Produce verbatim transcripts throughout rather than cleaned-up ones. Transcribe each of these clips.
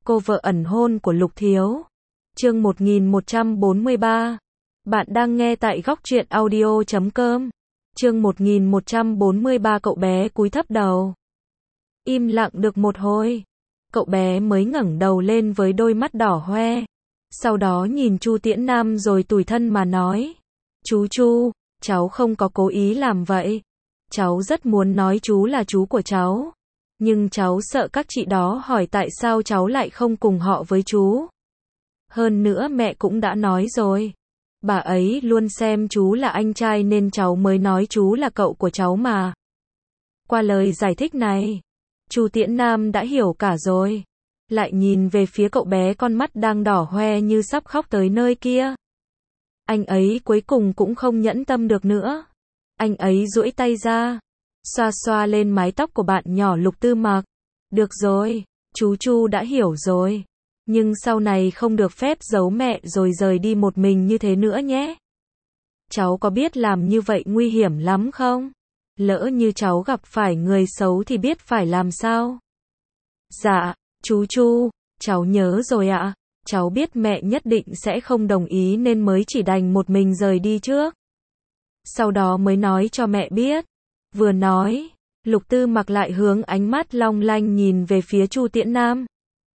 cô vợ ẩn hôn của Lục Thiếu. Chương một nghìn một trăm bốn mươi ba. Bạn đang nghe tại góc truyện audio chấm com. Chương một nghìn một trăm bốn mươi ba. Cậu bé cúi thấp đầu. Im lặng được một hồi, cậu bé mới ngẩng đầu lên với đôi mắt đỏ hoe. Sau đó nhìn Chu Tiễn Nam rồi tủi thân mà nói: "Chú Chu, cháu không có cố ý làm vậy. Cháu rất muốn nói chú là chú của cháu. Nhưng cháu sợ các chị đó hỏi tại sao cháu lại không cùng họ với chú. Hơn nữa mẹ cũng đã nói rồi. Bà ấy luôn xem chú là anh trai nên cháu mới nói chú là cậu của cháu mà." Qua lời giải thích này, Chu Tiễn Nam đã hiểu cả rồi. Lại nhìn về phía cậu bé con mắt đang đỏ hoe như sắp khóc tới nơi kia. Anh ấy cuối cùng cũng không nhẫn tâm được nữa. Anh ấy duỗi tay ra, xoa xoa lên mái tóc của bạn nhỏ Lục Tư Mặc. "Được rồi, chú Chu đã hiểu rồi. Nhưng sau này không được phép giấu mẹ rồi rời đi một mình như thế nữa nhé. Cháu có biết làm như vậy nguy hiểm lắm không? Lỡ như cháu gặp phải người xấu thì biết phải làm sao?" "Dạ, chú Chu, cháu nhớ rồi ạ. Cháu biết mẹ nhất định sẽ không đồng ý nên mới chỉ đành một mình rời đi trước. Sau đó mới nói cho mẹ biết." Vừa nói, Lục Tư Mặc lại hướng ánh mắt long lanh nhìn về phía Chu Tiễn Nam.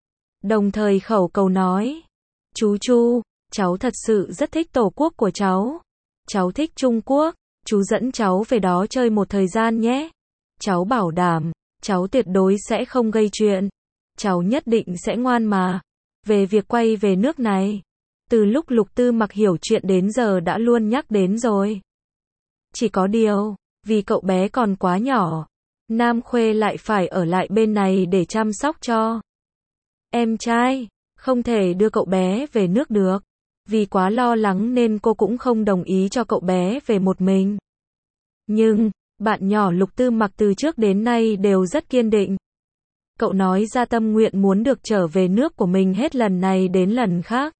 Đồng thời khẩu cầu nói: "Chú Chu, cháu thật sự rất thích tổ quốc của cháu. Cháu thích Trung Quốc, chú dẫn cháu về đó chơi một thời gian nhé. Cháu bảo đảm, cháu tuyệt đối sẽ không gây chuyện. Cháu nhất định sẽ ngoan mà." Về việc quay về nước này, từ lúc Lục Tư Mặc hiểu chuyện đến giờ đã luôn nhắc đến rồi. Chỉ có điều, vì cậu bé còn quá nhỏ, Nam Khuê lại phải ở lại bên này để chăm sóc cho em trai, không thể đưa cậu bé về nước được. Vì quá lo lắng nên cô cũng không đồng ý cho cậu bé về một mình. Nhưng, bạn nhỏ Lục Tư Mặc từ trước đến nay đều rất kiên định. Cậu nói ra tâm nguyện muốn được trở về nước của mình hết lần này đến lần khác.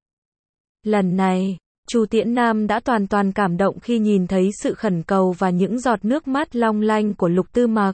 Lần này, Chu Tiễn Nam đã toàn toàn cảm động khi nhìn thấy sự khẩn cầu và những giọt nước mắt long lanh của Lục Tư Mặc.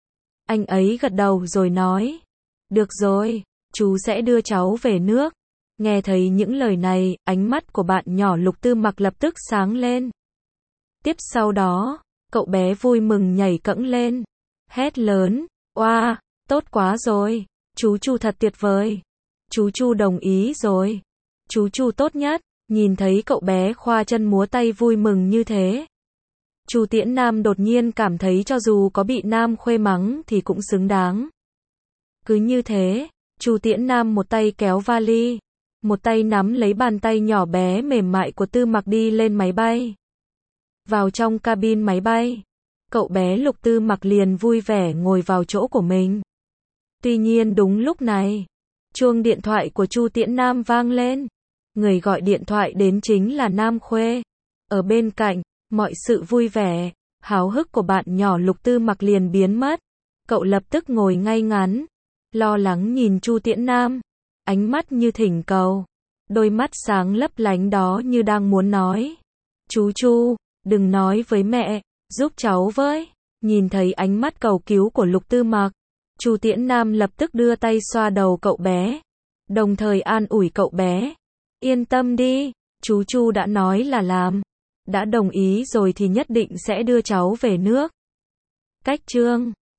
Anh ấy gật đầu rồi nói: "Được rồi, chú sẽ đưa cháu về nước." Nghe thấy những lời này, ánh mắt của bạn nhỏ Lục Tư Mặc lập tức sáng lên. Tiếp sau đó, cậu bé vui mừng nhảy cẫng lên, hét lớn: "Oa, tốt quá rồi, chú Chu thật tuyệt vời. Chú Chu đồng ý rồi. Chú Chu tốt nhất." Nhìn thấy cậu bé khoa chân múa tay vui mừng như thế, Chu Tiễn Nam đột nhiên cảm thấy cho dù có bị Nam Khuê mắng thì cũng xứng đáng. Cứ như thế, Chu Tiễn Nam một tay kéo vali, một tay nắm lấy bàn tay nhỏ bé mềm mại của Tư Mặc đi lên máy bay. Vào trong cabin máy bay, cậu bé Lục Tư Mặc liền vui vẻ ngồi vào chỗ của mình. Tuy nhiên đúng lúc này, chuông điện thoại của Chu Tiễn Nam vang lên. Người gọi điện thoại đến chính là Nam Khuê. Ở bên cạnh, mọi sự vui vẻ, háo hức của bạn nhỏ Lục Tư Mặc liền biến mất. Cậu lập tức ngồi ngay ngắn, lo lắng nhìn Chu Tiễn Nam, ánh mắt như thỉnh cầu, đôi mắt sáng lấp lánh đó như đang muốn nói: "Chú Chu, đừng nói với mẹ, giúp cháu với." Nhìn thấy ánh mắt cầu cứu của Lục Tư Mặc, Chu Tiễn Nam lập tức đưa tay xoa đầu cậu bé, đồng thời an ủi cậu bé: "Yên tâm đi, chú Chu đã nói là làm, đã đồng ý rồi thì nhất định sẽ đưa cháu về nước." Cách chương